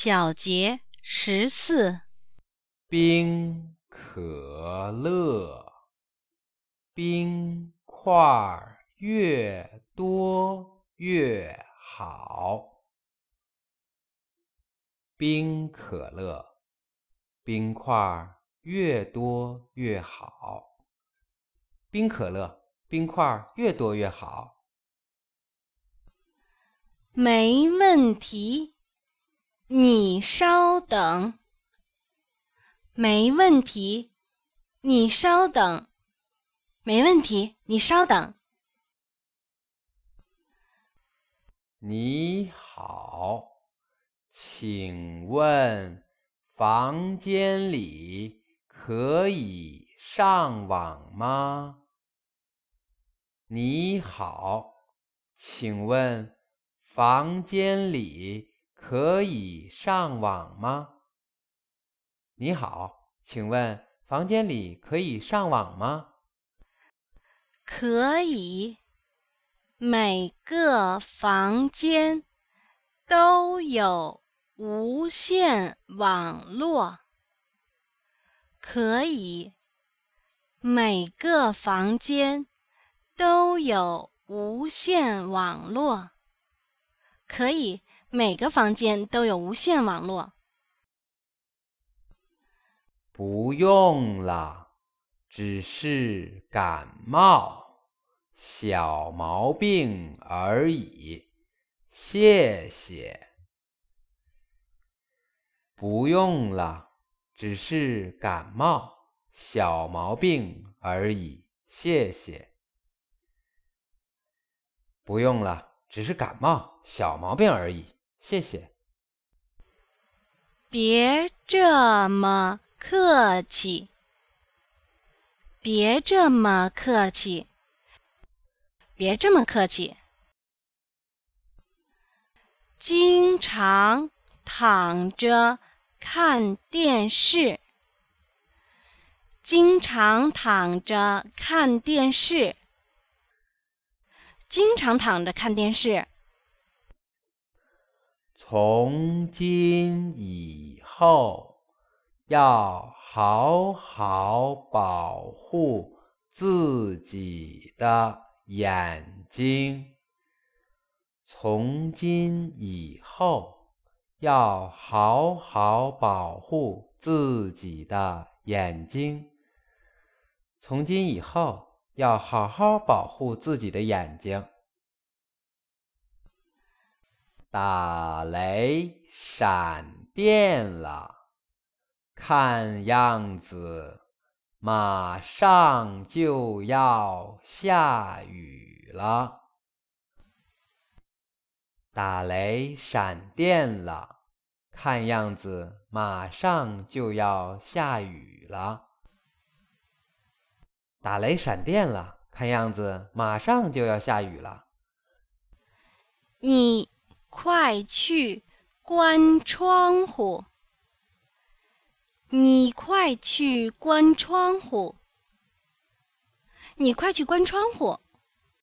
小节14。 冰可乐，冰块越多越好。冰可乐，冰块越多越好。冰可乐，冰块越多越好。 没问题，你稍等。没问题，你稍等。没问题，你稍等。 你好，请问房间里可以上网吗？你好，请问房间里可以上网吗？你好，请问房间里可以上网吗？ 可以，每个房间都有无线网络。可以，每个房间都有无线网络。可以，每个房间都有无线网络。 不用了，只是感冒，小毛病而已，谢谢。不用了，只是感冒，小毛病而已，谢谢。不用了，只是感冒，小毛病而已，谢谢。 别这么客气，别这么客气，别这么客气。经常躺着看电视，经常躺着看电视，经常躺着看电视。 从今以后，要好好保护自己的眼睛。从今以后，要好好保护自己的眼睛。从今以后，要好好保护自己的眼睛。打雷闪电了，看样子马上就要下雨了。打雷闪电了，看样子马上就要下雨了。打雷闪电了，看样子马上就要下雨了。 你快去关窗户！你快去关窗户！你快去关窗户！